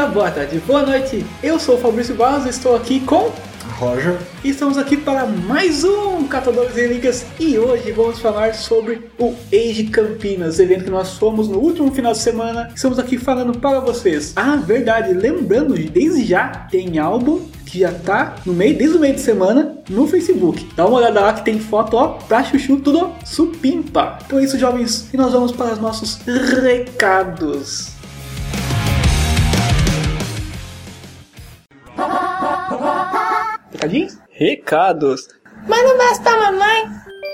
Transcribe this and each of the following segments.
dia, boa tarde, boa noite. Eu sou o Fabrício Barros, estou aqui com Roger. E estamos aqui para mais um Catadores de Relíquias. E hoje vamos falar sobre o Age Campinas, evento que nós fomos no último final de semana. Estamos aqui falando para vocês. Ah, verdade, lembrando, desde já tem álbum que já tá desde o meio de semana no Facebook. Dá uma olhada lá que tem foto, ó, pra chuchu, tudo supimpa. Então é isso, jovens, e nós vamos para os nossos recados. Recadinhos? Recados. Mas não basta, mamãe.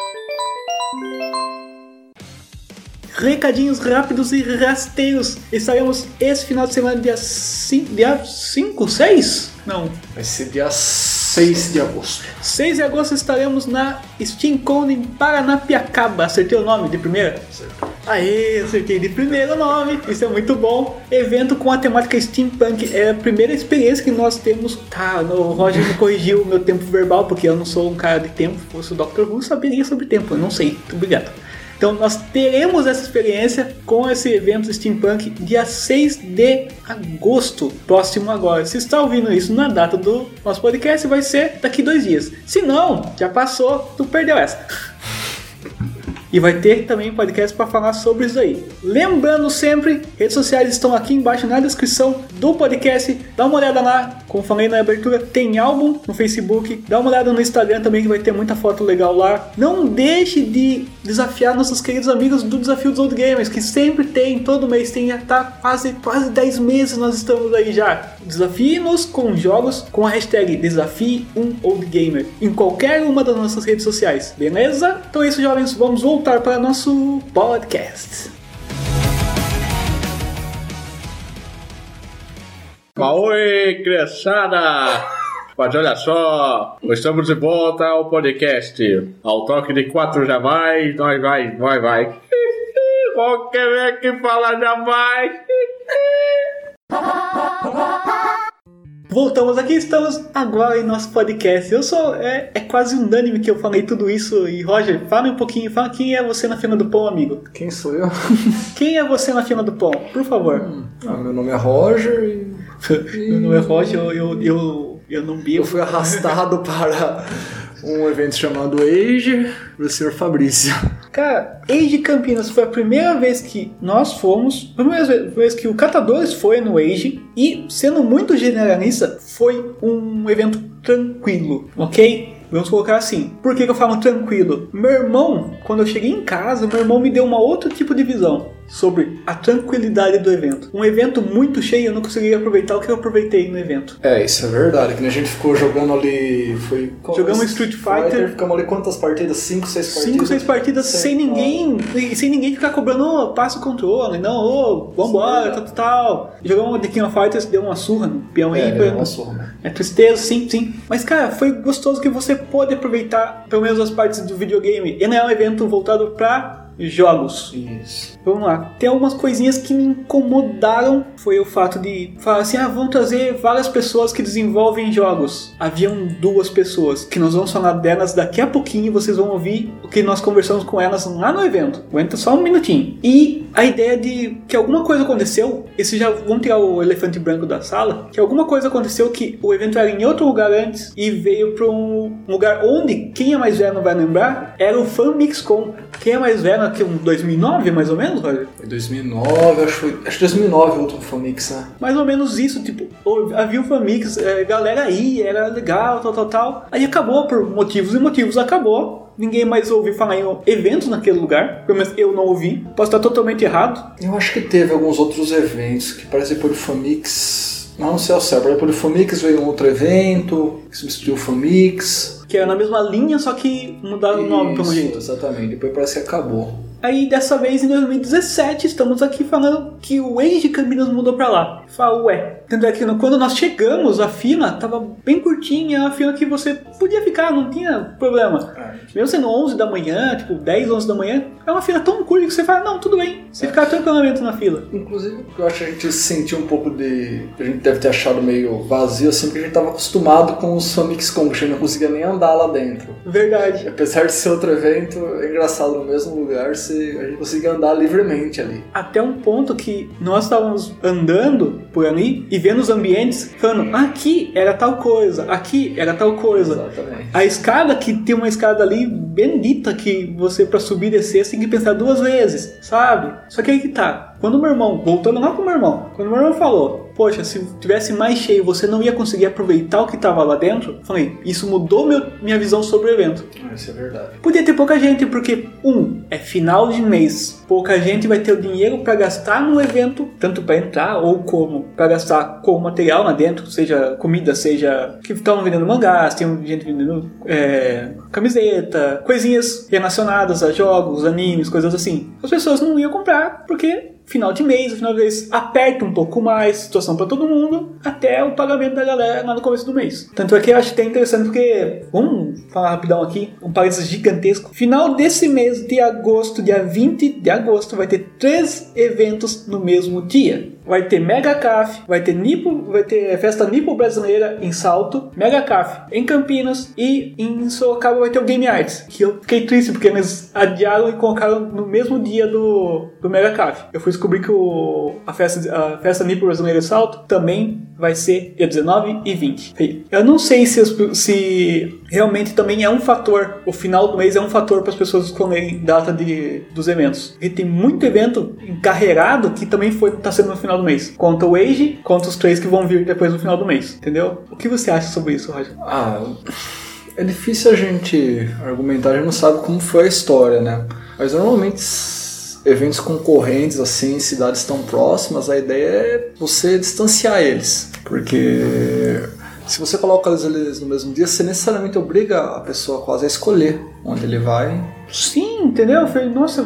Recadinhos rápidos e rasteiros. Estaremos esse final de semana, dia 5, 6? Não. Vai ser dia 6 de agosto. 6 de agosto estaremos na SteamCon em Paranapiacaba. Acertei o nome de primeira? Certo. Aê, acertei de primeiro o nome. Isso é muito bom. Evento com a temática steampunk. É a primeira experiência que nós temos. Tá, o Roger me corrigiu o meu tempo verbal, porque eu não sou um cara de tempo. Se fosse o Dr. Who, saberia sobre tempo. Eu não sei. Muito obrigado. Então nós teremos essa experiência com esse evento Steampunk dia 6 de agosto, próximo agora. Se está ouvindo isso na data do nosso podcast, vai ser daqui 2 dias. Se não, já passou, tu perdeu essa. E vai ter também podcast para falar sobre isso aí. Lembrando sempre, redes sociais estão aqui embaixo na descrição do podcast. Dá uma olhada lá, como falei na abertura, tem álbum no Facebook. Dá uma olhada no Instagram também, que vai ter muita foto legal lá. Não deixe de desafiar nossos queridos amigos do Desafio dos Old Gamers, que sempre tem, todo mês tem, já tá quase 10 meses nós estamos aí já. Desafie-nos com jogos com a hashtag Desafie um Old Gamer em qualquer uma das nossas redes sociais, beleza? Então é isso, jovens, vamos voltar para nosso podcast. Oi, criançada! Mas olha só, estamos de volta ao podcast. Ao toque de 4 já vai, nós vai. Qualquer é que fala já vai. Voltamos aqui, estamos agora em nosso podcast. É quase unânime que eu falei tudo isso. E Roger, fala um pouquinho, fala quem é você na fila do pão, amigo. Quem sou eu? Quem é você na fila do pão, por favor? Meu nome é Roger e... Meu nome é Roger, eu não bebo. Eu fui arrastado para um evento chamado Age do Sr. Fabrício. Cara, Age Campinas foi a primeira vez que nós fomos, a primeira vez que o Catadores foi no Age, e, sendo muito generalista, foi um evento tranquilo, ok? Vamos colocar assim. Por que eu falo tranquilo? Meu irmão, quando eu cheguei em casa, meu irmão me deu um outro tipo de visão sobre a tranquilidade do evento. Um evento muito cheio, eu não conseguia aproveitar o que eu aproveitei no evento. É, isso é verdade, que a gente ficou jogando ali... Jogamos Street Fighter. Ficamos ali quantas partidas? 5, 6 partidas? 5, 6 partidas sem ninguém ficar cobrando, passa o controle, não, vambora, tal. Jogamos The King of Fighters, deu uma surra no peão aí. Deu uma surra, né? É tristeza, sim. Mas, cara, foi gostoso que você pôde aproveitar pelo menos as partes do videogame. E não é um evento voltado pra jogos. Isso. Vamos lá. Tem algumas coisinhas que me incomodaram. Foi o fato de falar assim, vamos trazer várias pessoas que desenvolvem jogos. Haviam 2 pessoas, que nós vamos falar delas daqui a pouquinho, e vocês vão ouvir o que nós conversamos com elas lá no evento. Aguenta só um minutinho. E a ideia de que alguma coisa aconteceu, vamos tirar o elefante branco da sala, que alguma coisa aconteceu que o evento era em outro lugar antes e veio para um lugar onde, quem é mais velho não vai lembrar, era o FanMixCon. Quem é mais velho, que 2009 mais ou menos, Roger? Foi 2009, acho que 2009 o último FanMix, né? Mais ou menos isso, tipo, havia o FanMix, galera aí, era legal, tal. Aí acabou por motivos, acabou. Ninguém mais ouviu falar em eventos naquele lugar, pelo menos eu não ouvi. Posso estar totalmente errado. Eu acho que teve alguns outros eventos que parece depois do FanMix. Não sei ao certo, depois do FanMix veio um outro evento que substituiu o FanMix. Que era na mesma linha, só que mudaram o nome pelo jeito. Exatamente, depois parece que acabou. Aí dessa vez em 2017 estamos aqui falando que o Age Campinas mudou pra lá. Fala, ué. Tanto é que quando nós chegamos, a fila tava bem curtinha, a fila que você podia ficar, não tinha problema. Mesmo sendo 11 da manhã, tipo 10, 11 da manhã, é uma fila tão curta que você fala, não, tudo bem. Você ficar tranquilamente na fila. Inclusive, eu acho que a gente sentiu um pouco de... A gente deve ter achado meio vazio, assim, porque a gente tava acostumado com os FanMixCon, que a gente não conseguia nem andar lá dentro. Verdade. Apesar de ser outro evento, é engraçado, no mesmo lugar, a gente conseguia andar livremente ali. Até um ponto que nós estávamos andando por ali e vendo os ambientes, falando, aqui era tal coisa, aqui era tal coisa. Exatamente. A escada, que tem uma escada ali bendita que você, pra subir e descer, você tem que pensar 2 vezes, sabe? Só que aí que tá. Quando o meu irmão, voltando lá pro meu irmão, quando o meu irmão falou, poxa, se tivesse mais cheio, você não ia conseguir aproveitar o que tava lá dentro, eu falei, isso mudou minha visão sobre o evento. Isso é verdade. Podia ter pouca gente, porque, é final de mês. Pouca gente vai ter o dinheiro para gastar no evento, tanto para entrar ou como para gastar com material lá dentro, seja comida, seja que estavam vendendo mangás, tem gente vendendo camiseta, coisinhas relacionadas a jogos, animes, coisas assim. As pessoas não iam comprar porque final de mês aperta um pouco mais, situação para todo mundo, até o pagamento da galera lá no começo do mês. Tanto é que eu acho até interessante porque, vamos falar rapidão aqui, um parênteses gigantesco. Final desse mês de agosto, dia 20 de agosto, vai ter 3 eventos no mesmo dia. Vai ter Mega Caf, vai ter Festa Nipo Brasileira em Salto, Mega Caf em Campinas e em Sorocaba vai ter o Game Arts, que eu fiquei triste porque eles adiaram e colocaram no mesmo dia do Mega Caf. Eu fui descobrir que a Festa Nipo Brasileira em Salto também vai ser dia 19 e 20. Eu não sei se realmente também é um fator, o final do mês é um fator para as pessoas escolherem data dos eventos. E tem muito evento encarreirado que também está sendo no final do mês. Conta o Age, conta os 3 que vão vir depois no final do mês, entendeu? O que você acha sobre isso, Roger? É difícil a gente argumentar, a gente não sabe como foi a história, né? Mas normalmente eventos concorrentes assim, em cidades tão próximas, a ideia é você distanciar eles, porque se você coloca eles no mesmo dia, você necessariamente obriga a pessoa quase a escolher onde ele vai. Sim, entendeu? Foi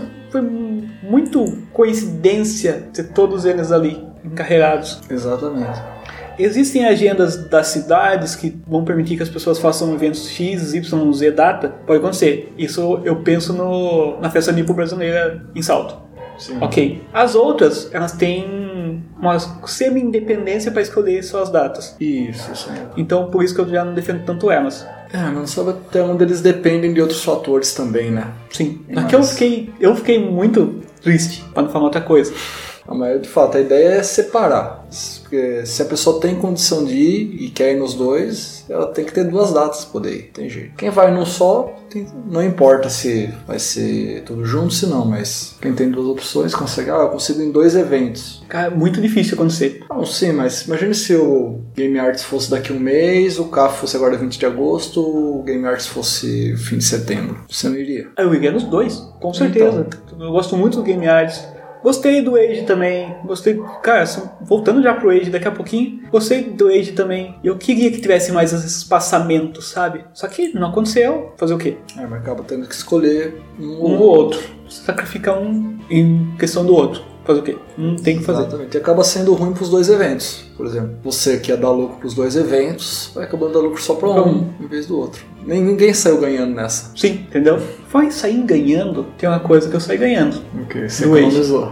muito coincidência ter todos eles ali encarregados. Exatamente. Existem agendas das cidades que vão permitir que as pessoas façam eventos X, Y, Z data? Pode acontecer. Isso eu penso na Festa Nipo Brasileira em Salto. Sim. Ok. As outras, elas têm uma semi-independência para escolher suas datas. Isso mesmo. Então, por isso que eu já não defendo tanto elas. Não sabe até onde eles dependem de outros fatores também, né? Sim. Aqui eu fiquei muito triste, para não falar outra coisa. Mas, de fato, a ideia é separar. Porque se a pessoa tem condição de ir e quer ir nos 2, ela tem que ter 2 datas para poder ir. Tem jeito. Quem vai num só, não importa se vai ser tudo junto, se não. Mas quem tem 2 opções consegue. Eu consigo ir em 2 eventos. Cara, é muito difícil acontecer. Não, sim, mas imagine se o Game Arts fosse daqui a um mês, o CAF fosse agora 20 de agosto, o Game Arts fosse fim de setembro. Você não iria? Eu iria nos 2, com certeza. Então. Eu gosto muito do Game Arts. Gostei do Age também, cara, voltando já pro Age daqui a pouquinho, gostei do Age também. Eu queria que tivesse mais esses espaçamentos, sabe? Só que não aconteceu, fazer o quê? Mas acaba tendo que escolher um ou outro. Sacrifica um em questão do outro. Fazer o quê? Tem que fazer. Exatamente. E acaba sendo ruim pros 2 eventos. Por exemplo, você que ia dar lucro pros 2 eventos, vai acabando dando lucro só pra um em vez do outro. Ninguém saiu ganhando nessa. Sim, entendeu? Vai sair ganhando, tem uma coisa que eu saí ganhando. Ok, você economizou.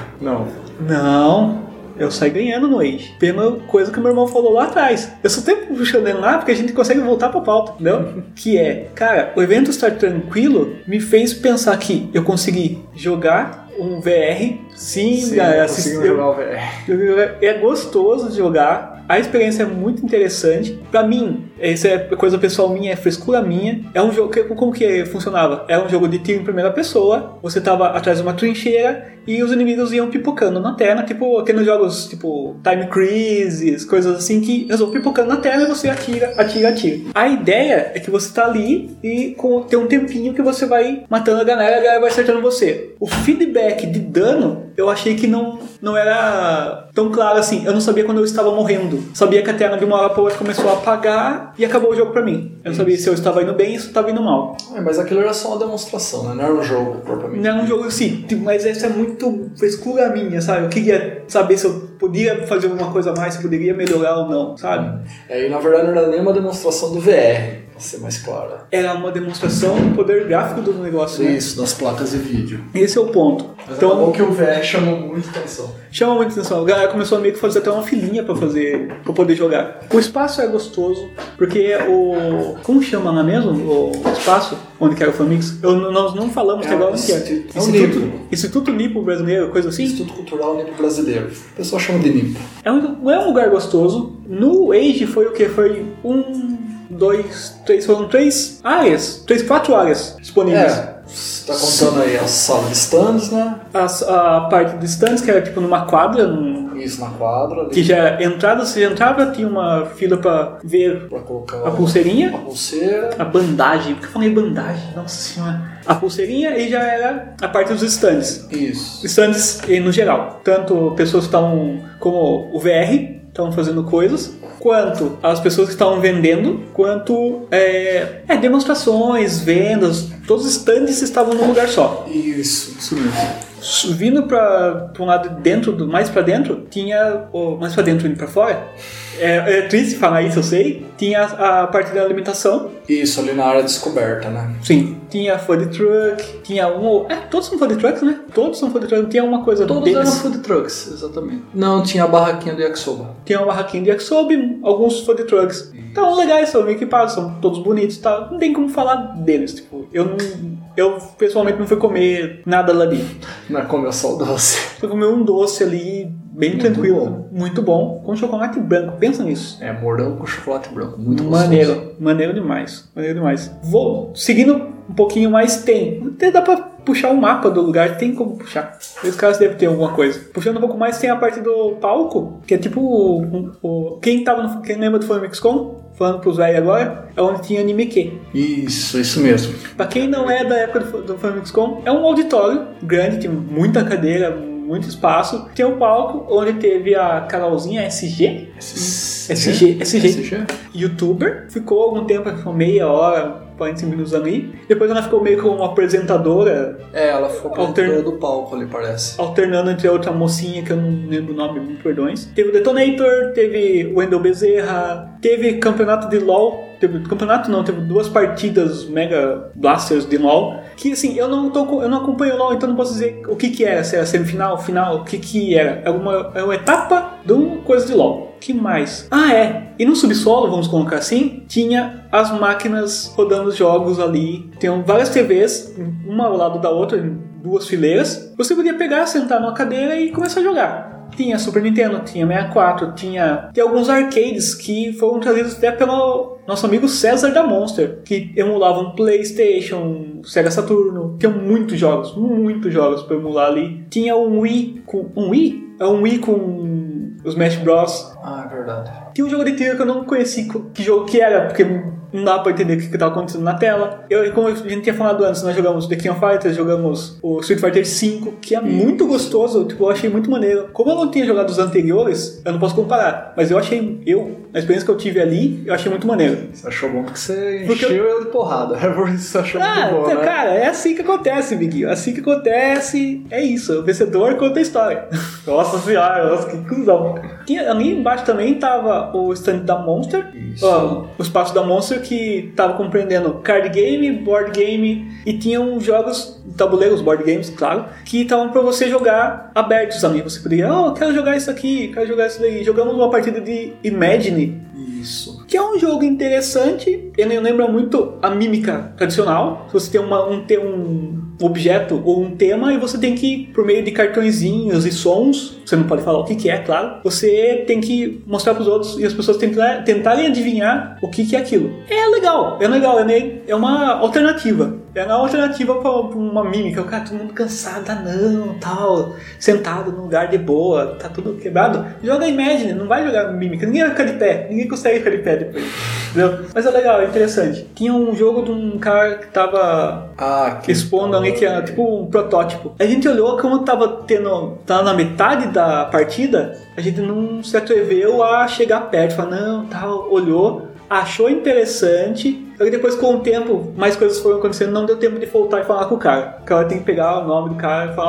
Não, eu saí ganhando no Age. Pela coisa que o meu irmão falou lá atrás. Eu só tenho puxando ele lá porque a gente consegue voltar pra pauta, entendeu? Que é, cara, o evento estar tranquilo me fez pensar que eu consegui jogar um VR. Sim, jogar o VR. É gostoso de jogar. A experiência é muito interessante. Pra mim, isso é coisa pessoal minha, é frescura minha. É um jogo como que funcionava? Era um jogo de tiro em primeira pessoa. Você tava atrás de uma trincheira e os inimigos iam pipocando na tela, tipo aqueles jogos tipo Time Crisis, coisas assim que eles vão pipocando na tela e você atira. A ideia é que você tá ali e tem um tempinho que você vai matando a galera vai acertando você. O feedback de dano eu achei que não era tão claro assim. Eu não sabia quando eu estava morrendo. Sabia que a tela de uma hora para outra começou a apagar e acabou o jogo pra mim. Eu não sabia se eu estava indo bem ou se eu estava indo mal. Mas aquilo era só uma demonstração, né? Não era um jogo propriamente. Não era um jogo assim, mas essa é muito frescura minha, sabe? Eu queria saber se eu podia fazer alguma coisa a mais, se eu poderia melhorar ou não, sabe? E na verdade não era nem uma demonstração do VR. Pra ser mais clara. Era uma demonstração do poder gráfico do negócio, né? Isso, das placas de vídeo. Esse é o ponto. Mas Então, acabou que o VR chamou muita atenção. chama muita atenção. A galera começou a meio que fazer até uma filinha pra poder jogar. O espaço é gostoso, porque como chama lá mesmo? O espaço onde que era o Famix? Nós não falamos até agora onde que é. Instituto Nipo Brasileiro, coisa assim? Instituto Cultural Nipo Brasileiro. O pessoal chama de Nipo. É um lugar gostoso. No Age foi o que? Foi 1, 2, 3, foram 4 áreas disponíveis. Você tá contando aí a sala de stands, né? A parte de stands, que era tipo numa quadra, Isso, na quadra. Ali. que já entrada, você entrava, tinha uma fila pra ver Pra colocar a pulseirinha, a pulseira. a bandagem, porque eu falei bandagem, nossa senhora. A pulseirinha e já era a parte dos stands. Isso. Stands no geral. Tanto pessoas que estavam como o VR, estavam fazendo coisas, quanto as pessoas que estavam vendendo, quanto demonstrações, vendas, todos os stands estavam num lugar só. Isso mesmo. Vindo para um lado dentro, mais para dentro, tinha mais para dentro indo para fora. É triste falar isso, eu sei. Tinha a parte da alimentação. Isso, ali na área descoberta, né? Sim, tinha food truck, tinha todos são food trucks, né? Todos são food trucks, tinha uma coisa Todos deles. eram food trucks, exatamente. Não, tinha a barraquinha do yakisoba. Tinha uma barraquinha de yakisoba, alguns food trucks. Então, legais, são equipados, são todos bonitos e tal. Não tem como falar deles, tipo, eu pessoalmente não fui comer nada lá ali. Não comeu só o doce. Fui comer um doce ali, bem tranquilo, muito bom, com chocolate branco, pensa nisso. Morango com chocolate branco, muito Maneiro demais. Vou seguindo um pouquinho mais, até dá pra puxar o mapa do lugar, tem como puxar. Esse caso deve ter alguma coisa. Puxando um pouco mais, tem a parte do palco, que é tipo quem lembra do Famixcom? Falando pros velhos agora, é onde tinha Anime Q. Isso mesmo. Pra quem não é da época do Famixcom, é um auditório grande, tem muita cadeira, muito espaço. Tem um palco onde teve a Carolzinha SG, youtuber, ficou algum tempo, meia hora, 45 minutos ali. Depois ela ficou meio como uma apresentadora. Ela ficou apresentadora do palco ali, parece. Alternando entre a outra mocinha, que eu não lembro o nome, me perdões. Teve o Detonator, teve o Wendel Bezerra, teve campeonato de LoL. Teve 2 partidas Mega Blasters de LoL. Que assim, eu não acompanho o LoL, então não posso dizer o que era, se era semifinal, final, o que era. É uma etapa de uma coisa de LoL. Que mais? E no subsolo, vamos colocar assim, tinha as máquinas rodando os jogos ali. Tinham várias TVs, uma ao lado da outra, em 2 fileiras. Você podia pegar, sentar numa cadeira e começar a jogar. Tinha Super Nintendo, tinha 64, tinha alguns arcades que foram trazidos até pelo nosso amigo César da Monster, que emulavam PlayStation, Sega Saturno. Tinha muitos jogos para emular ali. Tinha um Wii com os Smash Bros. É verdade. Tinha um jogo de tiro que eu não conheci que jogo que era, porque não dá pra entender o que estava acontecendo na tela. Como a gente tinha falado antes, nós jogamos The King of Fighters, jogamos o Street Fighter V, que é muito gostoso, eu achei muito maneiro. Como eu não tinha jogado os anteriores, eu não posso comparar, mas na experiência que eu tive ali, eu achei muito maneiro. Você achou bom porque você encheu eu de porrada, é por isso que você achou muito bom, né? Cara, é assim que acontece, Biguinho, assim que acontece, é isso, o vencedor conta a história. Nossa senhora, que cuzão. Ali embaixo também tava o stand da Monster, o espaço da Monster, que tava compreendendo card game, board game, e tinham jogos, tabuleiros, board games, claro, que estavam pra você jogar abertos ali. Você podia, quero jogar isso aqui, quero jogar isso daí. Jogamos uma partida de Imagine. Isso. Que é um jogo interessante, ele lembra muito a mímica tradicional. Você tem um objeto ou um tema e você tem que, por meio de cartõezinhos e sons, você não pode falar o que é, claro, você tem que mostrar para os outros e as pessoas tentarem adivinhar o que é aquilo. É legal, é uma alternativa. É uma alternativa para uma mímica. O cara, todo mundo cansado, tal, sentado num lugar de boa, tá tudo quebrado. Joga Imagine, não vai jogar mímica. Ninguém vai ficar de pé, ninguém consegue ficar de pé depois. Entendeu? Mas é legal, é interessante. Tinha um jogo de um cara que tava expondo ali, que era tipo um protótipo. A gente olhou como tava na metade da partida, a gente não se atreveu a chegar perto, falar, olhou, achou interessante. Só que depois, com o tempo, mais coisas foram acontecendo, não deu tempo de voltar e falar com o cara. O cara tem que pegar o nome do cara e falar,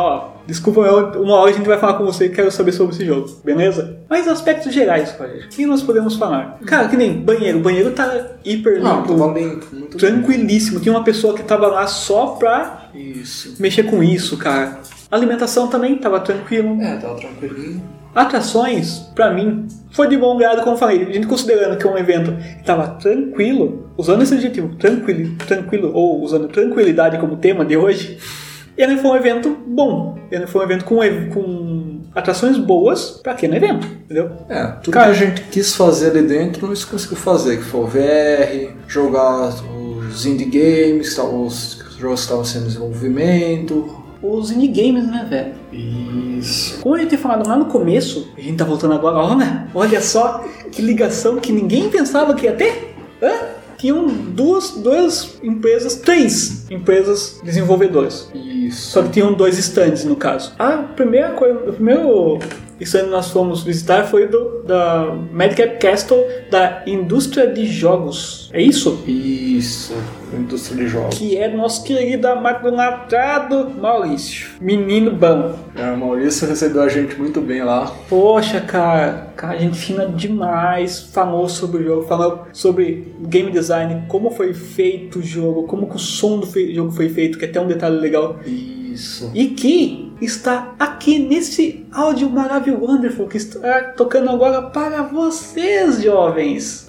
Desculpa, uma hora a gente vai falar com você e quero saber sobre esse jogo, beleza? Mas aspectos gerais, Roger, o que nós podemos falar? Cara, que nem banheiro. O banheiro tá hiper limpo, muito tranquilíssimo. Tinha uma pessoa que tava lá só pra mexer com isso, cara. A alimentação também tava tranquilo. Tava tranquilinho. Atrações, pra mim, foi de bom grado, como eu falei. A gente considerando que é um evento que tava tranquilo, usando esse adjetivo, tranquilo, ou usando tranquilidade como tema de hoje, ele foi um evento bom. Ele foi um evento com atrações boas pra aquele evento, entendeu? Tudo que a gente quis fazer ali dentro, não conseguiu fazer, que foi o VR, jogar os indie games, os jogos que estavam sendo em desenvolvimento. Os indie games, né, velho? Isso. Como a gente tinha falado lá no começo, a gente tá voltando agora, olha só que ligação que ninguém pensava que ia ter. Tinham duas empresas, 3 empresas desenvolvedoras. Isso. Só que tinham 2 stands no caso. O primeiro stand que nós fomos visitar foi da Madcap Castle da indústria de jogos. É isso? Isso, indústria de jogos. Que é nosso querido amadonatado Maurício. Menino bom. O Maurício recebeu a gente muito bem lá. Poxa, cara, gente fina demais. Falou sobre o jogo, falou sobre game design, como foi feito o jogo, como que o som do jogo foi feito, que é até um detalhe legal. Isso. E que está aqui nesse áudio maravilhoso, wonderful, que está tocando agora para vocês, jovens.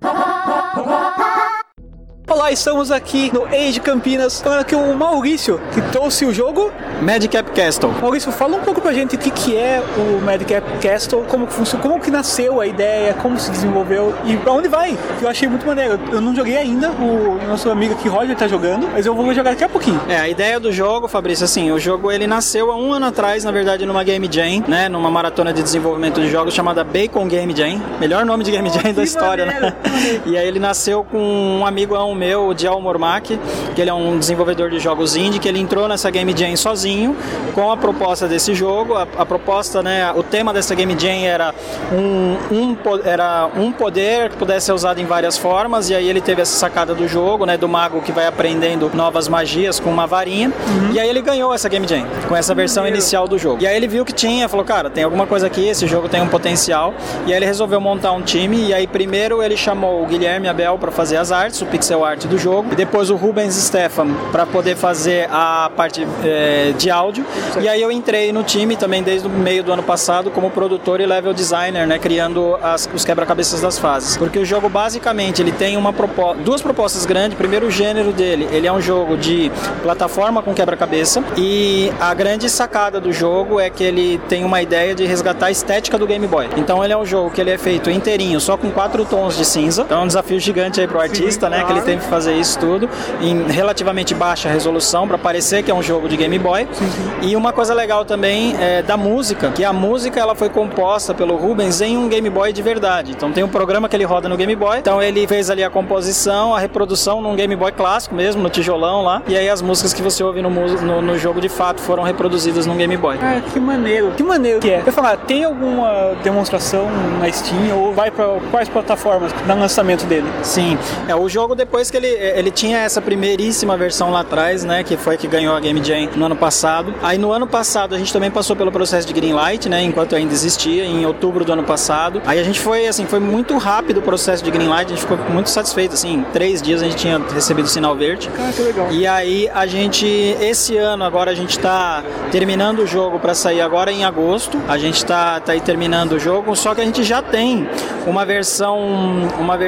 Olá, estamos aqui no Age Campinas, falando aqui o Maurício, que trouxe o jogo Madcap Castle. Maurício, fala um pouco pra gente o que é o Madcap Castle, como que funciona, como que nasceu a ideia, como se desenvolveu e pra onde vai, que eu achei muito maneiro. Eu não joguei ainda, o nosso amigo aqui, Roger, tá jogando, mas eu vou jogar daqui a pouquinho. A ideia do jogo, Fabrício, assim, o jogo ele nasceu há 1 ano atrás, na verdade, numa Game Jam, né, numa maratona de desenvolvimento de jogos chamada Bacon Game Jam, melhor nome de Game Jam da história, né? E aí ele nasceu com um amigão meu, o Dial Mormac, que ele é um desenvolvedor de jogos indie, que ele entrou nessa Game Jam sozinho, com a proposta desse jogo. A proposta, né, o tema dessa Game Jam era um poder que pudesse ser usado em várias formas, e aí ele teve essa sacada do jogo, né, do mago que vai aprendendo novas magias com uma varinha, e aí ele ganhou essa Game Jam, com essa versão inicial do jogo. E aí ele viu que falou, cara, tem alguma coisa aqui, esse jogo tem um potencial, e aí ele resolveu montar um time, e aí primeiro ele chamou o Guilherme Abel para fazer as artes, o pixel art do jogo, e depois o Rubens Stefan para poder fazer a parte de áudio. E aí eu entrei no time também desde o meio do ano passado como produtor e level designer, né, criando os quebra-cabeças das fases. Porque o jogo basicamente ele tem duas propostas grandes. Primeiro, o gênero dele, ele é um jogo de plataforma com quebra-cabeça, e a grande sacada do jogo é que ele tem uma ideia de resgatar a estética do Game Boy. Então ele é um jogo que ele é feito inteirinho, só com 4 tons de cinza. Então é um desafio gigante aí pro artista, né, que ele tem que fazer isso tudo em relativamente baixa resolução para parecer que é um jogo de Game Boy. E uma coisa legal também é da música, que a música ela foi composta pelo Rubens em um Game Boy de verdade. Então tem um programa que ele roda no Game Boy, então ele fez ali a composição, a reprodução num Game Boy clássico mesmo, no tijolão lá, e aí as músicas que você ouve no jogo de fato foram reproduzidas num Game Boy. Que maneiro que é. Eu ia falar, tem alguma demonstração na Steam ou vai para quais plataformas no lançamento dele? Sim, o jogo depois que ele tinha essa primeiríssima versão lá atrás, né, que foi que ganhou a Game Jam no ano passado. Aí no ano passado a gente também passou pelo processo de Greenlight, né, enquanto ainda existia, em outubro do ano passado. Aí a gente foi muito rápido o processo de Greenlight, a gente ficou muito satisfeito, assim, em 3 dias a gente tinha recebido o sinal verde. Cara, que legal. E aí esse ano agora a gente tá terminando o jogo para sair agora em agosto. A gente tá aí terminando o jogo, só que a gente já tem uma versão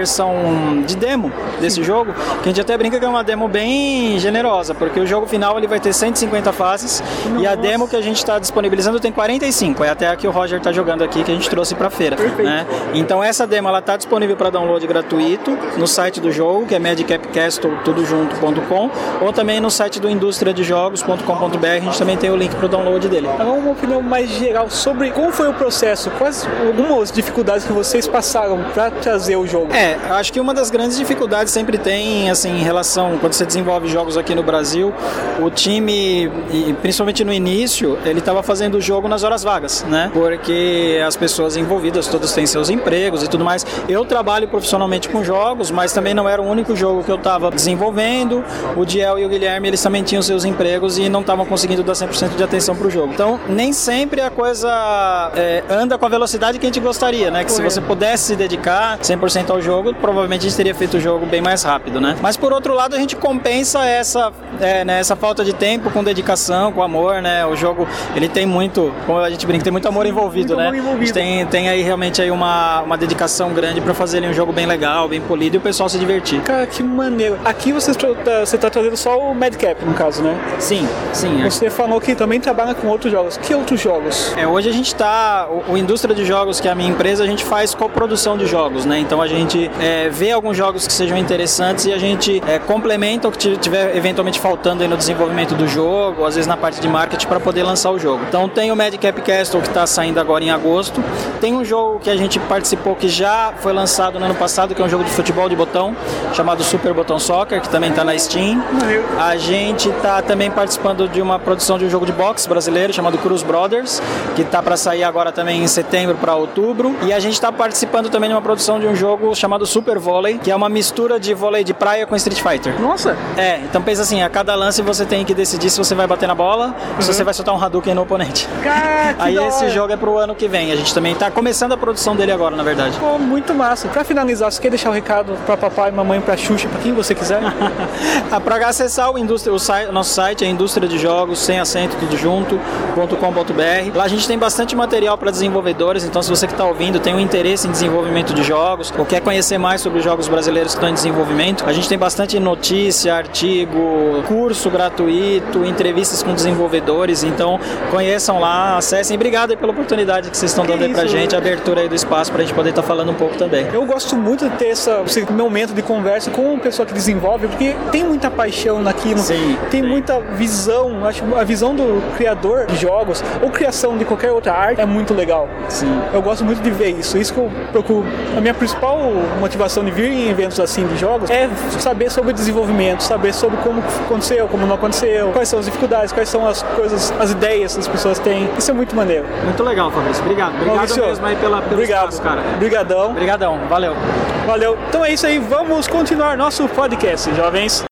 de demo desse jogo, que a gente até brinca que é uma demo bem generosa, porque o jogo final ele vai ter 150 fases. Nossa. E a demo que a gente está disponibilizando tem 45, é até a que o Roger está jogando aqui, que a gente trouxe para feira, né? Então essa demo ela está disponível para download gratuito no site do jogo, que é madcapcastle.com, ou também no site do industriadejogos.com.br, a gente também tem o link para o download dele. Agora uma opinião mais geral sobre como foi o processo, quais algumas dificuldades que vocês passaram para trazer o jogo? Eu acho que uma das grandes dificuldades sempre tem tem, assim, em relação, quando você desenvolve jogos aqui no Brasil, o time, e principalmente no início, ele estava fazendo o jogo nas horas vagas, né? Porque as pessoas envolvidas, todas têm seus empregos e tudo mais. Eu trabalho profissionalmente com jogos, mas também não era o único jogo que eu estava desenvolvendo. O Diel e o Guilherme, eles também tinham seus empregos e não estavam conseguindo dar 100% de atenção pro jogo. Então, nem sempre a coisa anda com a velocidade que a gente gostaria, né? Que se você pudesse se dedicar 100% ao jogo, provavelmente a gente teria feito o jogo bem mais rápido, né? Mas por outro lado, a gente compensa essa falta de tempo com dedicação, com amor, né? O jogo, ele tem muito, como a gente brinca, tem muito amor envolvido, né? A gente tem aí realmente aí uma dedicação grande pra fazer ali um jogo bem legal, bem polido e o pessoal se divertir. Cara, que maneiro. Aqui você tá trazendo só o Madcap, no caso, né? Sim. Você falou que também trabalha com outros jogos. Que outros jogos? Hoje a gente tá... O Indústria de Jogos, que é a minha empresa, a gente faz coprodução de jogos, né? Então a gente vê alguns jogos que sejam interessantes e a gente complementa o que tiver eventualmente faltando aí no desenvolvimento do jogo, às vezes na parte de marketing, para poder lançar o jogo. Então tem o Madcap Castle, que tá saindo agora em agosto. Tem um jogo que a gente participou que já foi lançado no ano passado, que é um jogo de futebol de botão, chamado Super Botão Soccer, que também tá na Steam. A gente tá também participando de uma produção de um jogo de boxe brasileiro chamado Cruz Brothers, que tá para sair agora também em setembro para outubro. E a gente tá participando também de uma produção de um jogo chamado Super Volley, que é uma mistura de vôlei de praia com Street Fighter. Nossa! Então pensa assim, a cada lance você tem que decidir se você vai bater na bola ou se você vai soltar um Hadouken no oponente. Cara, aí esse jogo é pro ano que vem. A gente também tá começando a produção dele agora, na verdade. Pô, muito massa. Pra finalizar, você quer deixar um recado pra papai, mamãe, pra Xuxa, pra quem você quiser? Pra acessar o nosso site é Indústria de Jogos, sem acento, tudo junto, .com.br. Lá a gente tem bastante material para desenvolvedores, então se você que está ouvindo tem um interesse em desenvolvimento de jogos ou quer conhecer mais sobre os jogos brasileiros que estão em desenvolvimento, a gente tem bastante notícia, artigo, curso gratuito, entrevistas com desenvolvedores, então conheçam lá, acessem. Obrigado aí pela oportunidade que vocês estão dando aí pra gente, a abertura aí do espaço pra gente poder estar falando um pouco também. Eu gosto muito de ter esse momento de conversa com o pessoal que desenvolve, porque tem muita paixão naquilo, tem muita visão, acho a visão do criador de jogos ou criação de qualquer outra arte é muito legal. Sim. Eu gosto muito de ver isso que eu procuro. A minha principal motivação de vir em eventos assim de jogos é saber sobre o desenvolvimento, saber sobre como aconteceu, como não aconteceu, quais são as dificuldades, quais são as coisas, as ideias que as pessoas têm. Isso é muito maneiro. Muito legal, Fabrício. Obrigado Maurício, mesmo aí pelo espaço, cara. Obrigadão. Valeu. Então é isso aí, vamos continuar nosso podcast, jovens.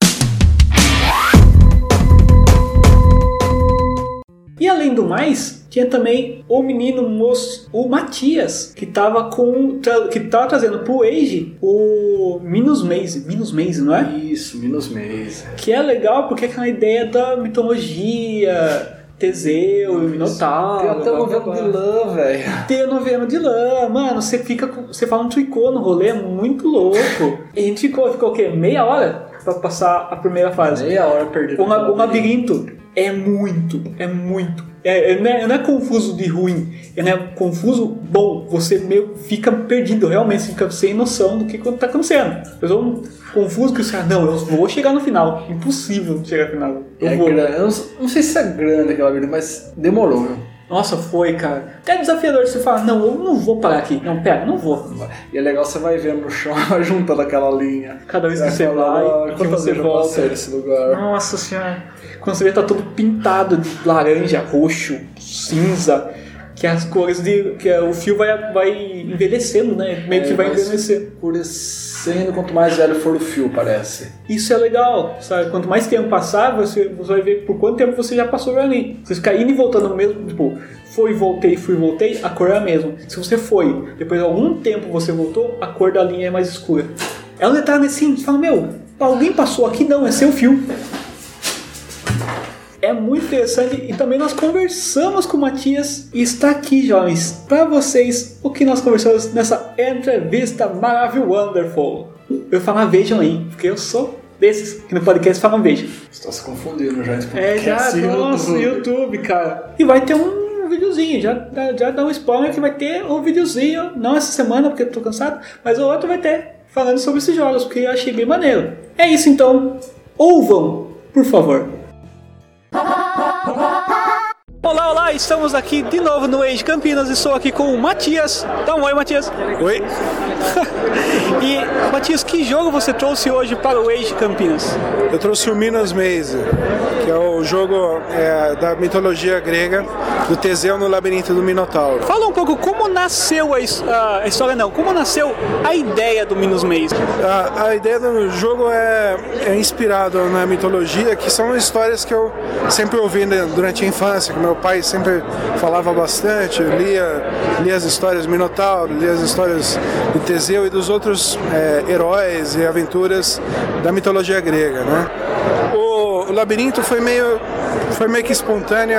E além do mais, tinha também o menino moço, o Matias, que tava trazendo pro Age o Minus Maze, não é? Isso, Minus Maze. Que é legal porque é aquela ideia da mitologia, Teseu e Minotauro. Tem até o novelo de lã, velho. Tem o novelo de lã, mano, você fala um tricô no rolê, é muito louco. E a gente ficou o quê? Meia hora pra passar a primeira fase. Meia hora perdido. O labirinto é muito. Não é confuso de ruim, ele é confuso bom. Você meio fica perdido, realmente, fica sem noção do que tá acontecendo. Eu confuso que você não, eu vou chegar no final. Impossível chegar no final. Eu não sei se é grande aquela vida, mas demorou, viu? Nossa, foi, cara. Até desafiador, você fala, não, eu não vou parar aqui. Não, pera, não vou. E é legal, você vai vendo no chão, vai juntando aquela linha. Cada vez que você vai, que você volta. Esse lugar. Nossa senhora. Quando você vê, tá todo pintado de laranja, roxo, cinza. Que as cores que o fio vai envelhecendo, né? Meio que vai envelhecer. Escurecendo quanto mais velho for o fio, parece. Isso é legal, sabe? Quanto mais tempo passar, você vai ver por quanto tempo você já passou ali. Você fica indo e voltando mesmo, tipo, fui e voltei, a cor é a mesma. Se você foi, depois de algum tempo você voltou, a cor da linha é mais escura. É um detalhe assim, você fala, alguém passou aqui? Não, é seu fio. É muito interessante e também nós conversamos com o Matias e está aqui, jovens, para vocês o que nós conversamos nessa entrevista maravilhosa, wonderful. Eu falo, vejam aí, porque eu sou desses que no podcast falam vejam. Você está se confundindo já. Nossa, YouTube, cara. E vai ter um videozinho, já dá um spoiler que vai ter um videozinho, não essa semana porque eu tô cansado, mas o outro vai ter, falando sobre esses jogos, porque eu achei bem maneiro. É isso então, ouvam, por favor. Olá, estamos aqui de novo no Age Campinas e estou aqui com o Matias. Dá um oi, Matias. Oi. E, Matias, que jogo você trouxe hoje para o Age Campinas? Eu trouxe o Minos Maze, que é o jogo da mitologia grega, do Teseu no labirinto do Minotauro. Fala um pouco como nasceu como nasceu a ideia do Minos Maze. A ideia do jogo é inspirado na mitologia, que são histórias que eu sempre ouvi durante a infância, que meu pai sempre falava bastante. Eu lia as histórias do Minotauro, lia as histórias do Teseu e dos outros heróis e aventuras da mitologia grega, né? O labirinto foi meio que espontânea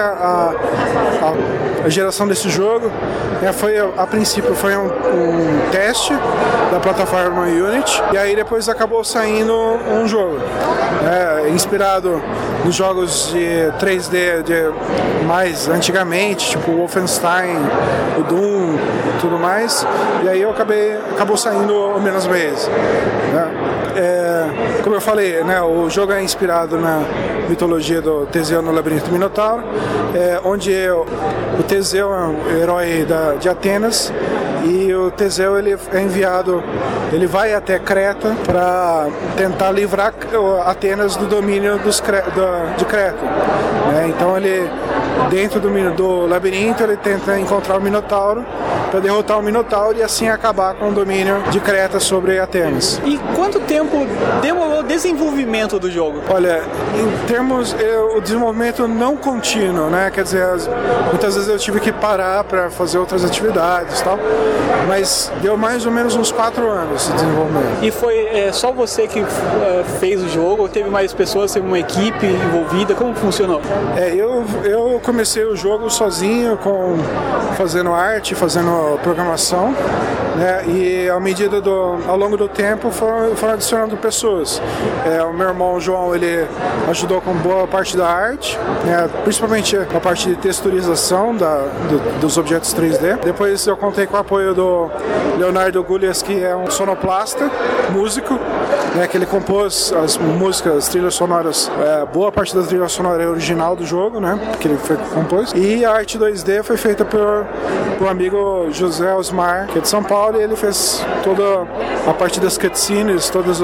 a geração desse jogo. A princípio foi um teste da plataforma Unity, e aí depois acabou saindo um jogo inspirado nos jogos de 3D de mais antigamente, tipo o Wolfenstein, o Doom, tudo mais. E aí acabou saindo o Minos Maze, né? Como eu falei, né, o jogo é inspirado na mitologia do Teseu no labirinto do Minotauro, onde o Teseu é um herói de Atenas, e o Teseu ele é enviado, ele vai até Creta para tentar livrar Atenas do domínio de Creta, né? Então ele, dentro do labirinto, ele tenta encontrar o Minotauro para derrotar o Minotauro e assim acabar com o domínio de Creta sobre Atenas. E quanto tempo demorou o desenvolvimento do jogo? Olha, em termos o desenvolvimento não contínuo, né? Quer dizer, muitas vezes eu tive que parar para fazer outras atividades e tal, mas deu mais ou menos uns 4 anos de desenvolvimento. E foi só você que fez o jogo, ou teve mais pessoas, teve uma equipe envolvida? Como funcionou? Eu comecei o jogo sozinho, fazendo arte, fazendo programação, né? E ao longo do tempo foram adicionando pessoas. O meu irmão João, ele ajudou com boa parte da arte, né? Principalmente a parte de texturização dos objetos 3D. Depois eu contei com o apoio do Leonardo Gullias, que é um sonoplasta, músico, né? Que ele compôs as músicas, as trilhas sonoras, boa parte da trilha sonora é original do jogo, né? Que ele compôs. E a arte 2D foi feita por amigo José Osmar, que é de São Paulo, e ele fez toda a parte das cutscenes, todas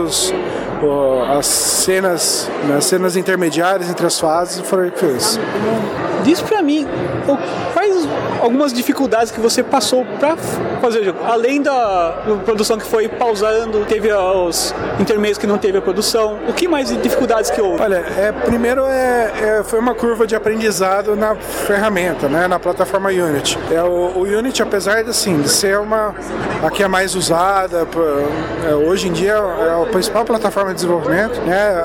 as cenas, né, cenas intermediárias entre as fases, foi ele que fez. Diz pra mim, quais algumas dificuldades que você passou pra fazer o jogo? Além da produção que foi pausando, teve os intermeios que não teve a produção, o que mais de dificuldades que houve? Olha, primeiro foi uma curva de aprendizado na ferramenta, né, na plataforma Unity. O Unity, apesar de ser a que é mais usada, hoje em dia é a principal plataforma de desenvolvimento, né,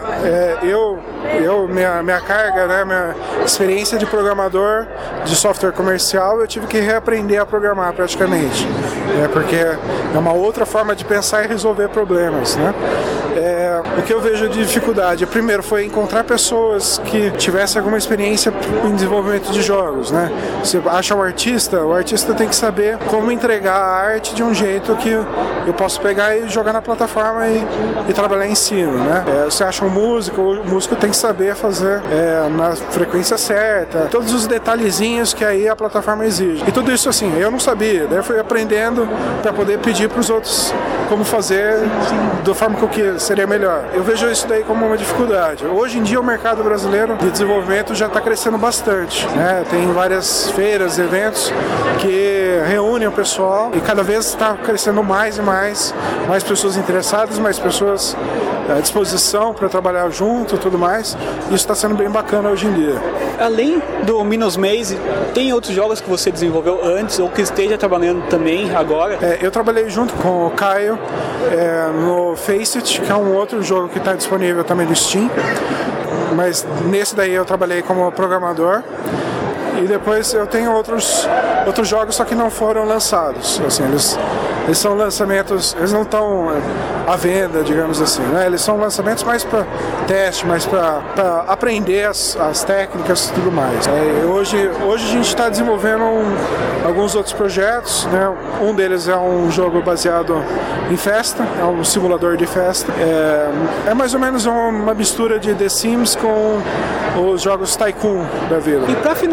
minha carga, né, minha experiência de programador de software comercial, eu tive que reaprender a programar praticamente, porque é uma outra forma de pensar e resolver problemas, né? O que eu vejo de dificuldade, primeiro, foi encontrar pessoas que tivessem alguma experiência em desenvolvimento de jogos, né? Você acha o artista tem que saber como entregar a arte de um jeito que eu posso pegar e jogar na plataforma e trabalhar em cima, né? Você acha o músico tem que saber fazer na frequência certa, todos os detalhezinhos que aí a plataforma exige. E tudo isso assim, eu não sabia, daí eu fui aprendendo para poder pedir para os outros como fazer da forma que seria melhor. Eu vejo isso daí como uma dificuldade. Hoje em dia o mercado brasileiro de desenvolvimento já está crescendo bastante, né? Tem várias feiras, eventos que reúnem o pessoal e cada vez está crescendo mais e mais pessoas interessadas, mais pessoas à disposição para trabalhar junto e tudo mais. Isso está sendo bem bacana hoje em dia. Além do Minos Maze, tem outros jogos que você desenvolveu antes ou que esteja trabalhando também agora? Eu trabalhei junto com o Caio no Faceit, que é um outro jogo que está disponível também no Steam, mas nesse daí eu trabalhei como programador. E depois eu tenho outros jogos, só que não foram lançados. Assim, eles são lançamentos, eles não estão à venda, digamos assim, né? Eles são lançamentos mais para teste, mais para aprender as técnicas e tudo mais. Hoje a gente está desenvolvendo alguns outros projetos, né? Um deles é um jogo baseado em festa, é um simulador de festa. É mais ou menos uma mistura de The Sims com os jogos Tycoon da vida. E para finalizar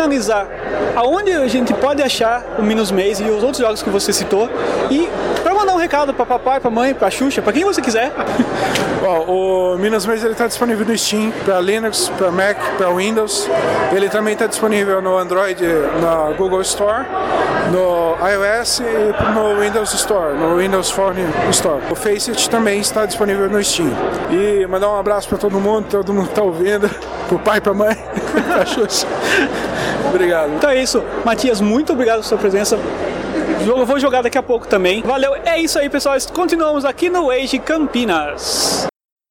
perguntar aonde a gente pode achar o Minus Maze e os outros jogos que você citou e para mandar um recado para papai, para mãe, para Xuxa, para quem você quiser. O Minus Maze está disponível no Steam para Linux, para Mac, para Windows. Ele também está disponível no Android, na Google Store, no iOS e no Windows Store, no Windows Phone Store. O Faceit também está disponível no Steam. E mandar um abraço para todo mundo que está ouvindo, pro pai, pra mãe, pra Xuxa. Obrigado. Então é isso, Matias, muito obrigado pela sua presença. Eu vou jogar daqui a pouco também. Valeu, é isso aí, pessoal. Continuamos aqui no Age Campinas.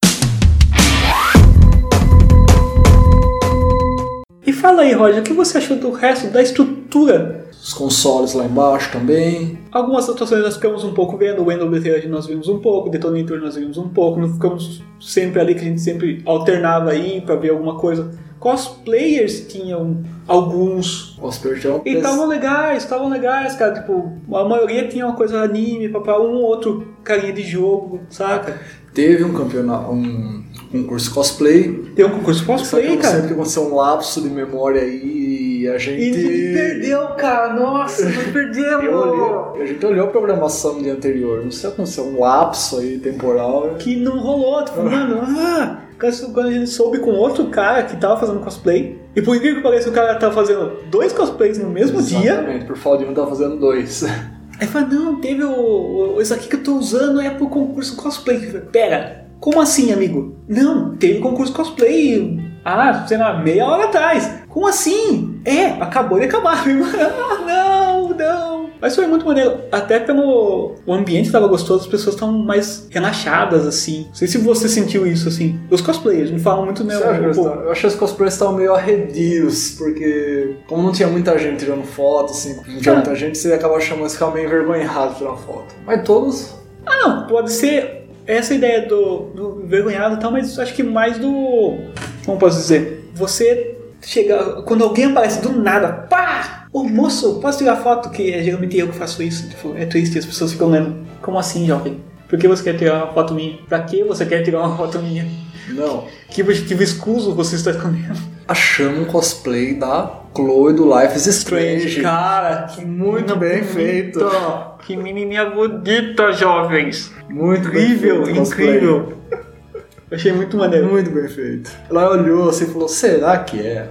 E fala aí, Roger, o que você achou do resto da estrutura? Os consoles lá embaixo também. Algumas atuações nós ficamos um pouco vendo, o WWT nós vimos um pouco, o Detonator nós vimos um pouco, não ficamos sempre ali que a gente sempre alternava aí pra ver alguma coisa. Cosplayers tinham alguns. Cosplayers tinham. E estavam legais, cara. Tipo, a maioria tinha uma coisa anime, pra um ou outro carinha de jogo, saca? Teve um campeonato, um concurso cosplay. Tem um concurso cosplay, cara. Sempre aconteceu um lapso de memória aí e a gente. E perdeu, cara. Nossa, nós perdemos. A gente olhou a programação do dia anterior. Não sei se aconteceu um lapso aí temporal. Que não rolou, tipo, mano, quando a gente soube com outro cara que tava fazendo cosplay, e por incrível que pareça, o cara tava fazendo 2 cosplays no mesmo dia. Exatamente, por falta de um tava fazendo 2. Aí fala, não, teve isso aqui que eu tô usando é pro concurso cosplay. Pera, como assim, amigo? Não, teve concurso cosplay, sei lá, meia hora atrás. Como assim? Acabou de acabar. Não. Mas foi muito maneiro, até pelo o ambiente estava gostoso, as pessoas estavam mais relaxadas, assim. Não sei se você sentiu isso, assim. Os cosplayers, não falam muito mesmo. Eu acho que os cosplayers estavam meio arredios, porque como não tinha muita gente tirando foto, assim, não tinha muita gente, você acaba chamando esse cara meio envergonhado tirando foto. Mas todos... não, pode ser essa ideia do envergonhado e tal, mas acho que mais do... Como posso dizer? Você chega... Quando alguém aparece do nada, pá! Ô moço, posso tirar foto? Que é geralmente eu que faço isso. Tipo, é triste, as pessoas ficam lendo. Como assim, jovem? Por que você quer tirar uma foto minha? Pra que você quer tirar uma foto minha? Não. Que objetivo escuso você está escondendo? Achamos um cosplay da Chloe do Life is Strange. Cara, que muito bem feito. Que menininha bonita, jovens. Muito incrível, bem feito, incrível. Achei muito maneiro. Muito bem feito. Ela olhou assim e falou, será que é?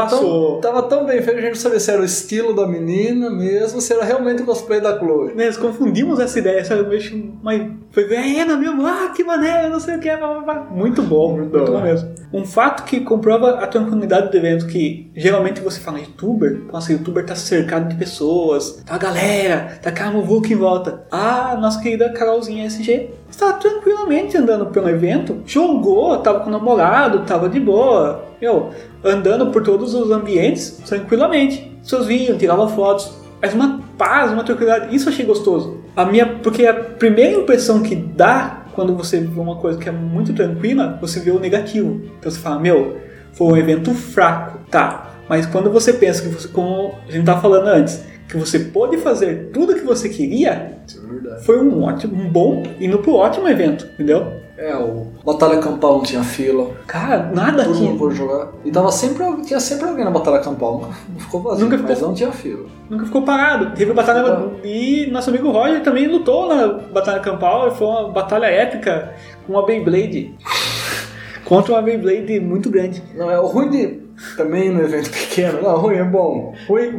Tava tão bem feito que a gente não sabia se era o estilo da menina mesmo, se era realmente o cosplay da Chloe. Nós confundimos essa ideia, sabe? Mas foi na mesmo, que maneiro, não sei o que. Muito bom, muito bom mesmo. Um fato que comprova a tranquilidade do evento, que geralmente você fala, youtuber, nossa, youtuber tá cercado de pessoas, tá a galera, tá aquela muvuca em volta. Nossa querida Carolzinha SG estava tranquilamente andando pelo evento, jogou, tava com o namorado, tava de boa, andando por todos os ambientes tranquilamente. As pessoas vinham, tiravam fotos, mas uma paz, uma tranquilidade, isso eu achei gostoso. Porque a primeira impressão que dá quando você vê uma coisa que é muito tranquila, você vê o negativo. Então você fala, foi um evento fraco, tá, mas quando você pensa que você, como a gente tava falando antes, que você pôde fazer tudo o que você queria, foi um bom, indo pro ótimo evento, entendeu? O Batalha Campal não tinha fila. Cara, nada todo tinha. Mundo pôde jogar. E tinha sempre alguém na Batalha Campal. Não ficou vazio, mas não tinha fila. Nunca ficou parado. Teve a batalha e nosso amigo Roger também lutou na Batalha Campal. Foi uma batalha épica com uma Beyblade. Contra uma Beyblade muito grande. Não, o ruim de... Também no evento pequeno, ruim é bom.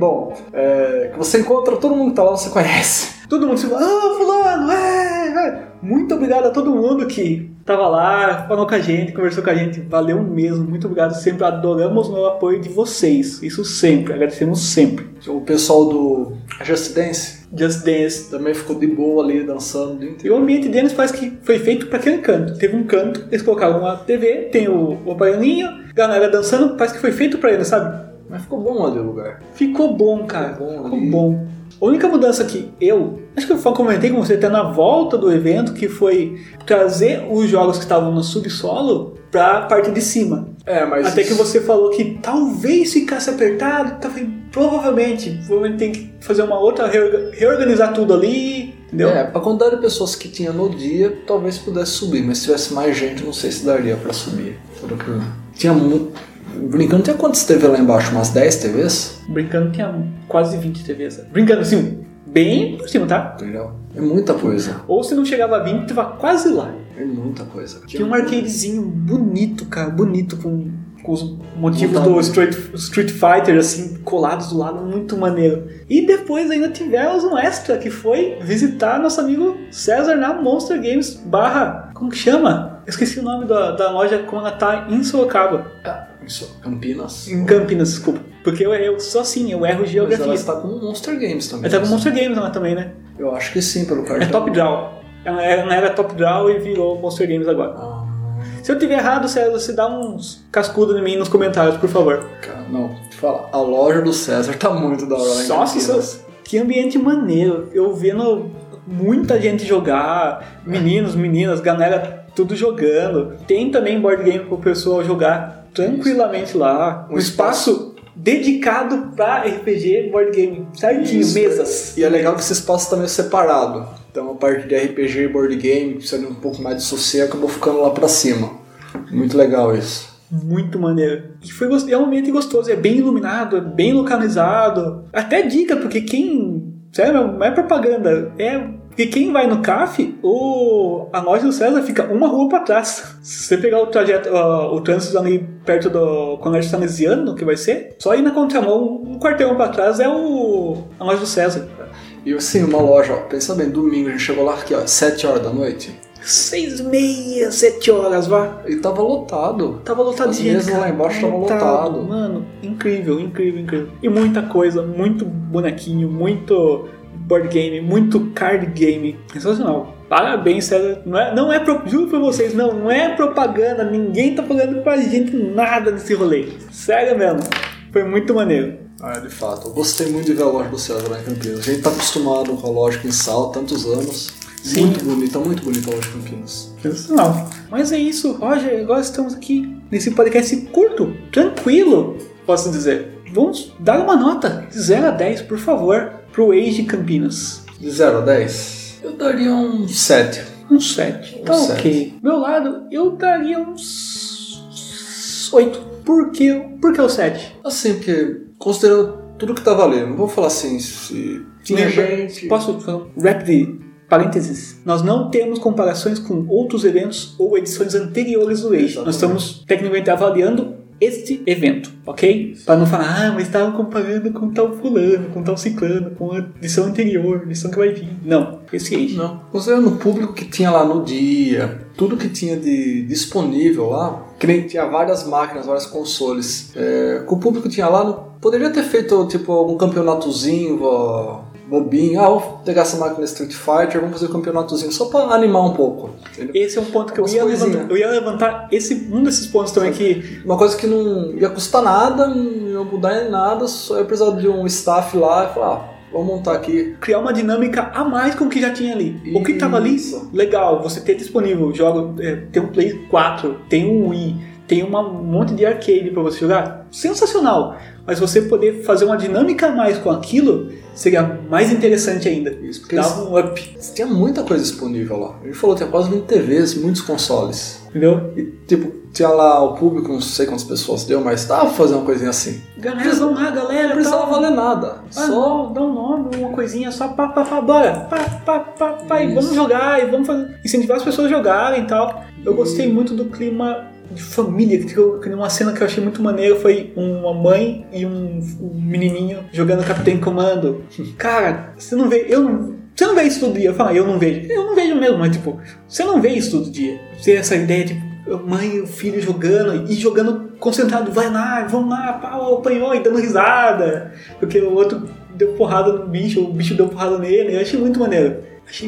Que você encontra todo mundo que tá lá, você conhece. Todo mundo se fala, fulano, Muito obrigado a todo mundo que tava lá, falou com a gente, conversou com a gente. Valeu mesmo, muito obrigado. Sempre adoramos o apoio de vocês. Isso sempre, agradecemos sempre. O pessoal do Just Dance também ficou de boa ali, dançando o dia inteiro. E o ambiente deles parece que foi feito para aquele canto. Teve um canto, eles colocaram uma TV, tem o aparelhinho, galera dançando, parece que foi feito para eles, sabe? Mas ficou bom ali o lugar. Ficou bom, cara. Ficou bom. A única mudança que acho que eu comentei com você até na volta do evento, que foi trazer os jogos que estavam no subsolo pra parte de cima. Mas até que você falou que talvez ficasse apertado, provavelmente tem que fazer uma outra, reorganizar tudo ali, entendeu? Pra quantidade de pessoas que tinha no dia, talvez pudesse subir, mas se tivesse mais gente, não sei se daria pra subir. Tinha Brincando, tinha quantas TV lá embaixo? Umas 10 TVs? Brincando tinha quase 20 TVs. Brincando assim, bem por cima, tá? Entendeu? É muita coisa. Ou se não chegava a 20, tava quase lá. É muita coisa. Tinha um arcadezinho bonito, cara, bonito, com os motivos do Street Fighter, assim, colados do lado, muito maneiro. E depois ainda tivemos um extra, que foi visitar nosso amigo César na Monster Games / como que chama? Eu esqueci o nome da loja, como ela tá em Sorocaba. Campinas. Em Campinas, desculpa. Porque eu sou assim, eu erro geografia. Mas ela está com Monster Games também. Ela tá com Monster Games lá também, né? Eu acho que sim, pelo cartão. É Top Draw. Ela era Top Draw e virou Monster Games agora. Se eu tiver errado, César, você dá uns cascudos em mim nos comentários, por favor. Cara, não, fala. A loja do César tá muito da hora. Nossa, que ambiente maneiro. Eu vendo muita gente jogar, meninos, meninas, galera, tudo jogando. Tem também board game pro pessoal jogar tranquilamente lá. Um espaço dedicado pra RPG, board game, certinho, mesas. E é legal que esse espaço tá meio separado. Então a parte de RPG e board game, precisando um pouco mais de sossego, acabou ficando lá pra cima. Muito legal isso. Muito maneiro. E é um ambiente gostoso, é bem iluminado, é bem localizado. Até dica, porque quem... Sério, não é propaganda, porque quem vai no CAF, a loja do César fica uma rua pra trás. Se você pegar o trânsito ali perto do Colégio Salesiano, que vai ser, só ir na contramão, um quarteirão pra trás é a loja do César. E assim, uma loja, ó, pensa bem, domingo a gente chegou lá aqui, ó, 7 horas da noite. 6h30, 7 horas, vá. E tava lotado. Tava lotado de gente. Mesmo lá embaixo tava lotado. Mano, incrível, incrível, incrível. E muita coisa, muito bonequinho, muito board game, muito card game. Sensacional. Parabéns, César. Juro pra vocês, não é propaganda. Ninguém tá pagando pra gente nada nesse rolê. Sério mesmo. Foi muito maneiro. De fato. Eu gostei muito de ver a loja do César lá em Campinas. A gente tá acostumado com a loja aqui em Sal há tantos anos. Sim. Muito bonita a loja de Campinas. Sensacional. Mas é isso, Roger. Agora estamos aqui nesse podcast curto, tranquilo, posso dizer. Vamos dar uma nota de 0 a 10, por favor, pro Age Campinas. De 0 a 10? Eu daria um 7. Um 7. Tá ok. Meu lado, eu daria uns 8. Por que o 7? Assim, porque considerando tudo que tava ali, não vou falar assim se tinha gente... Posso fazer um rapid parênteses? Nós não temos comparações com outros eventos ou edições anteriores do Age. Nós estamos tecnicamente avaliando este evento, ok? Para não falar, mas estavam comparando com tal fulano, com tal ciclano, com a edição anterior, a edição que vai vir. Não, esse Age. Não. Considerando o público que tinha lá no dia, tudo que tinha de disponível lá, que nem tinha várias máquinas, vários consoles, com o público que tinha lá, poderia ter feito tipo algum campeonatozinho, bobinho, vamos pegar essa máquina Street Fighter, vamos fazer um campeonatozinho só pra animar um pouco. Entendeu? Esse é um ponto que eu ia levantar um desses pontos também que... Uma coisa que não ia custar nada, não ia mudar em nada, só ia precisar de um staff lá e falar, vamos montar aqui. Criar uma dinâmica a mais com o que já tinha ali. O que tava ali, legal, você ter disponível, tem um Play 4, tem um Wii, tem um monte de arcade pra você jogar, sensacional. Mas você poder fazer uma dinâmica a mais com aquilo seria mais interessante ainda. Isso, porque dava um up. Tinha muita coisa disponível lá. A gente falou, tinha quase 20 TVs, muitos consoles. Entendeu? E tipo, tinha lá o público, não sei quantas pessoas deu, mas dava pra fazer uma coisinha assim. Galera, vamos lá, galera. Não precisava valer nada. Só dá um nome, uma coisinha, só bora. E vamos jogar, e vamos fazer, incentivar as pessoas a jogarem e tal. Eu gostei muito do clima de família, que uma cena que eu achei muito maneiro foi uma mãe e um menininho jogando Capitão Comando. Cara, você não vê isso todo dia. Eu falo, eu não vejo mesmo, mas tipo, você não vê isso todo dia. Você tem essa ideia, tipo, mãe e o filho jogando concentrado, vai lá, vamos lá, pau, apanhou e dando risada, porque o outro deu porrada no bicho, o bicho deu porrada nele. Eu achei muito maneiro.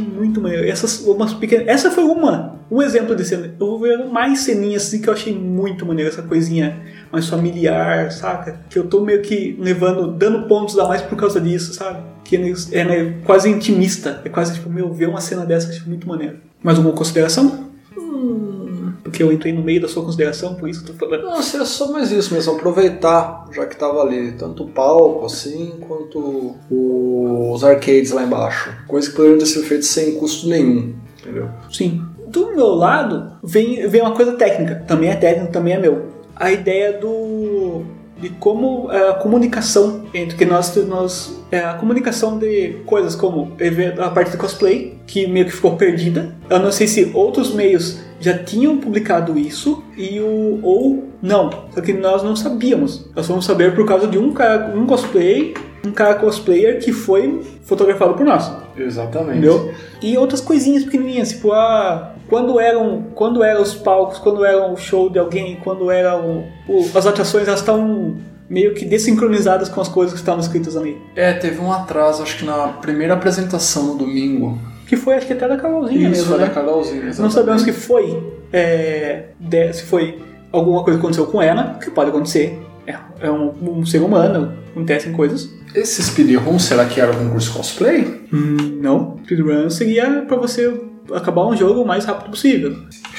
Essa foi um exemplo de cena. Eu vou ver mais ceninhas assim que eu achei muito maneiro. Essa coisinha mais familiar, saca? Que eu tô meio que dando pontos a mais por causa disso, sabe? Que é quase intimista. É quase tipo, ver uma cena dessa que eu achei muito maneiro. Mais alguma consideração? Porque eu entrei no meio da sua consideração, por isso eu tô falando. Não, seria só mais isso mesmo, aproveitar, já que tava ali, tanto o palco assim, quanto os arcades lá embaixo. Coisa que poderiam ter sido feita sem custo nenhum, entendeu? Sim. Do meu lado, vem uma coisa técnica. Também é técnico, também é meu. a ideia de como a comunicação entre que nós a comunicação de coisas como a parte de cosplay, que meio que ficou perdida. Eu não sei se outros meios já tinham publicado isso ou não, só que nós não sabíamos. Nós fomos saber por causa de um cara cosplayer que foi fotografado por nós. Exatamente. Entendeu? E outras coisinhas pequenininhas, tipo quando eram os palcos, quando era o show de alguém, quando eram as atrações, elas estavam meio que desincronizadas com as coisas que estavam escritas ali. Teve um atraso, acho que na primeira apresentação no domingo. Que foi, acho que até da Carolzinha mesmo, Isso, né? da Carolzinha, exatamente. Não sabemos que foi, se foi alguma coisa que aconteceu com ela, que pode acontecer. É um ser humano, acontecem coisas. Esse speedrun, será que era um concurso cosplay? Não. Speedrun seria pra você acabar um jogo o mais rápido possível.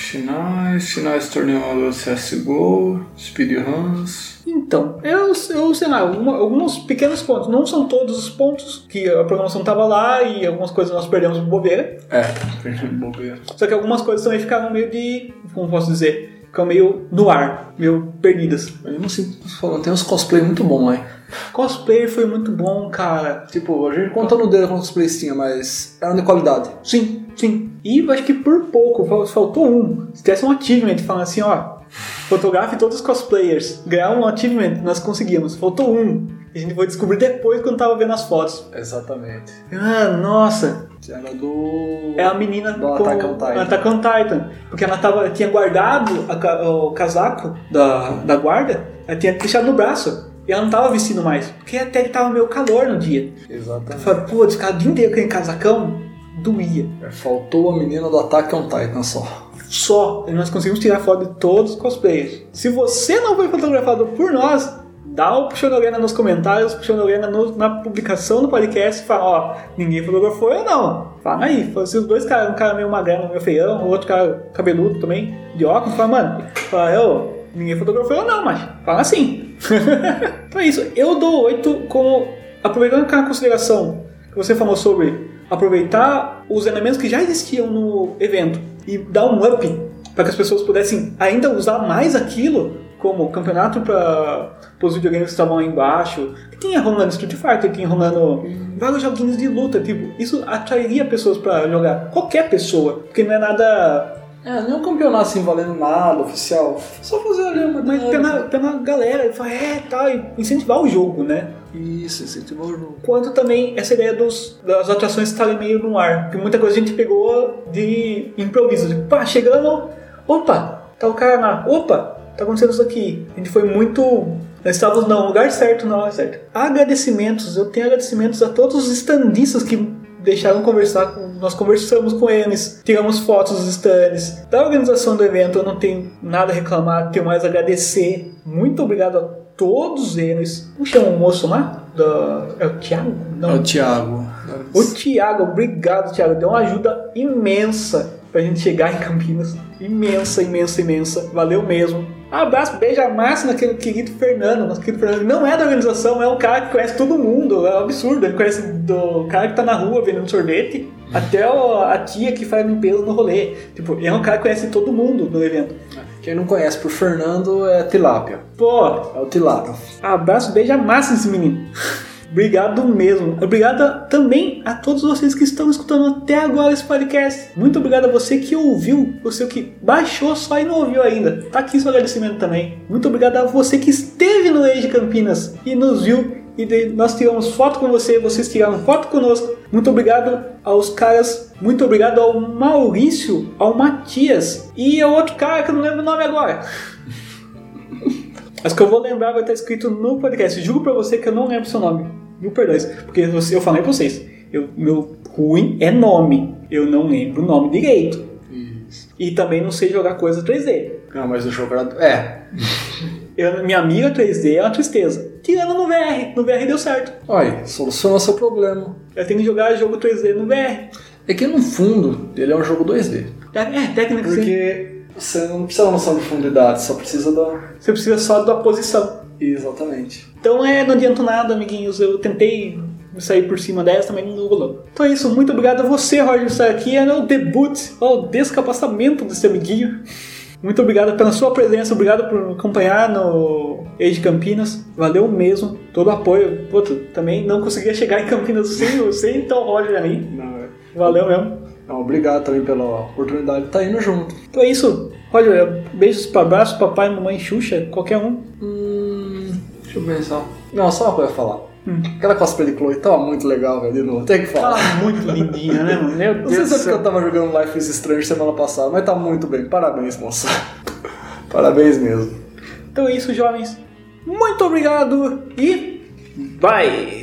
Finais torneio CSGO, speedruns. Então, eu sei lá, alguns pequenos pontos. Não são todos os pontos que a programação estava lá e algumas coisas nós perdemos por bobeira. Perdemos bobeira. Só que algumas coisas também ficaram meio como posso dizer, ficaram meio no ar, meio perdidas. Eu não sei, falando, tem uns cosplay muito bom, hein? Cosplay foi muito bom, cara. Tipo, a gente conta no dedo quantos cosplays tinha, mas era de qualidade. Sim. E eu acho que por pouco, faltou um. Se tivesse um achievement falando assim, fotografe todos os cosplayers, ganhar um achievement, nós conseguimos. Faltou um. A gente foi descobrir depois quando tava vendo as fotos. Exatamente. nossa. Era do... É a menina do Attack on Titan. Attack on Titan. Porque ela tinha guardado o casaco da guarda, ela tinha deixado no braço. E ela não tava vestindo mais. Porque até que tava meio calor no dia. Exatamente. Eu falei, putz, ficar o dia inteiro com aquele casacão, doía. Faltou a menina do Attack on Titan só. E nós conseguimos tirar foto de todos os cosplayers. Se você não foi fotografado por nós, dá o puxão de orelha nos comentários, puxão de orelha na publicação do podcast e fala, ninguém fotografou eu não. Fala aí, se os dois caras, um cara meio magrelo, meio feião, o outro cara cabeludo também, de óculos, fala, ninguém fotografou eu não, mas fala assim. Então é isso, eu dou 8 como, aproveitando aquela consideração que você falou sobre aproveitar os elementos que já existiam no evento e dar um up para que as pessoas pudessem ainda usar mais aquilo, como campeonato para os videogames que estavam aí embaixo, que tinha rolando Street Fighter, tinha rolando vários joguinhos de luta, tipo, isso atrairia pessoas para jogar, qualquer pessoa, porque não é nada... não é um campeonato assim valendo nada oficial, só fazer ali uma... Mas pela galera, e incentivar o jogo, né? Isso, incentivar o jogo. Quanto também essa ideia das atrações estarem meio no ar, porque muita coisa a gente pegou de improviso, tipo, chegando, opa, tá o cara lá, opa, tá acontecendo isso aqui. A gente foi muito... Nós estávamos no lugar certo, na hora certa. Agradecimentos, eu tenho agradecimentos a todos os standistas que deixaram conversar, nós conversamos com eles, tiramos fotos dos stands. Da organização do evento eu não tenho nada a reclamar, tenho mais a agradecer. Muito obrigado a todos eles. Como chama o moço lá? É o Thiago? Não. É o Thiago. O Thiago, obrigado Thiago, deu uma ajuda imensa pra gente chegar em Campinas. Imensa, valeu mesmo. Abraço, beijo, massa naquele querido Fernando. Nosso querido Fernando não é da organização, é um cara que conhece todo mundo. É um absurdo, ele conhece do cara que tá na rua vendendo sorvete até a tia que faz limpeza no rolê. Tipo, ele é um cara que conhece todo mundo no evento. Quem não conhece por Fernando é Tilápia. É o Tilápia. Abraço, beijo, massa esse menino. Obrigado mesmo. Obrigado também a todos vocês que estão escutando até agora esse podcast. Muito obrigado a você que ouviu, você que baixou só e não ouviu ainda. Tá aqui seu agradecimento também. Muito obrigado a você que esteve no Age Campinas e nos viu. E nós tiramos foto com você, vocês tiraram foto conosco. Muito obrigado aos caras. Muito obrigado ao Maurício, ao Matias e ao outro cara que eu não lembro o nome agora. Mas que eu vou lembrar vai estar escrito no podcast. Juro pra você que eu não lembro seu nome. Mil perdões. Porque eu falei pra vocês. Meu ruim é nome. Eu não lembro o nome direito. Isso. E também não sei jogar coisa 3D. Não, mas o jogador... Minha amiga 3D é uma tristeza. Tirando no VR. No VR deu certo. Olha, solucionou seu problema. Eu tenho que jogar jogo 3D no VR. É que no fundo ele é um jogo 2D. Técnica sim. Porque... Você não precisa da noção de profundidade, só precisa da... Você precisa só da posição. Exatamente. Então não adianta nada, amiguinhos. Eu tentei sair por cima dessa, também não rolou. Então é isso, muito obrigado a você, Roger, por estar aqui. É o debut, o descapacitamento desse amiguinho. Muito obrigado pela sua presença, obrigado por acompanhar no Age Campinas. Valeu mesmo, todo o apoio. Puta, também não conseguia chegar em Campinas sem então Roger aí. Valeu mesmo. Não, obrigado também pela oportunidade de estar indo junto. Então é isso. Roger, beijos para abraço, papai, mamãe, Xuxa, qualquer um. Deixa eu pensar. Não, só uma coisa a falar. Aquela cosplay de Chloe tava muito legal, velho, de novo. Tem que falar. Tá muito lindinha, né, mano? Meu Deus Não sei se é do porque eu tava jogando Life is Strange semana passada, mas tá muito bem. Parabéns, moça. Parabéns mesmo. Então é isso, jovens. Muito obrigado e bye!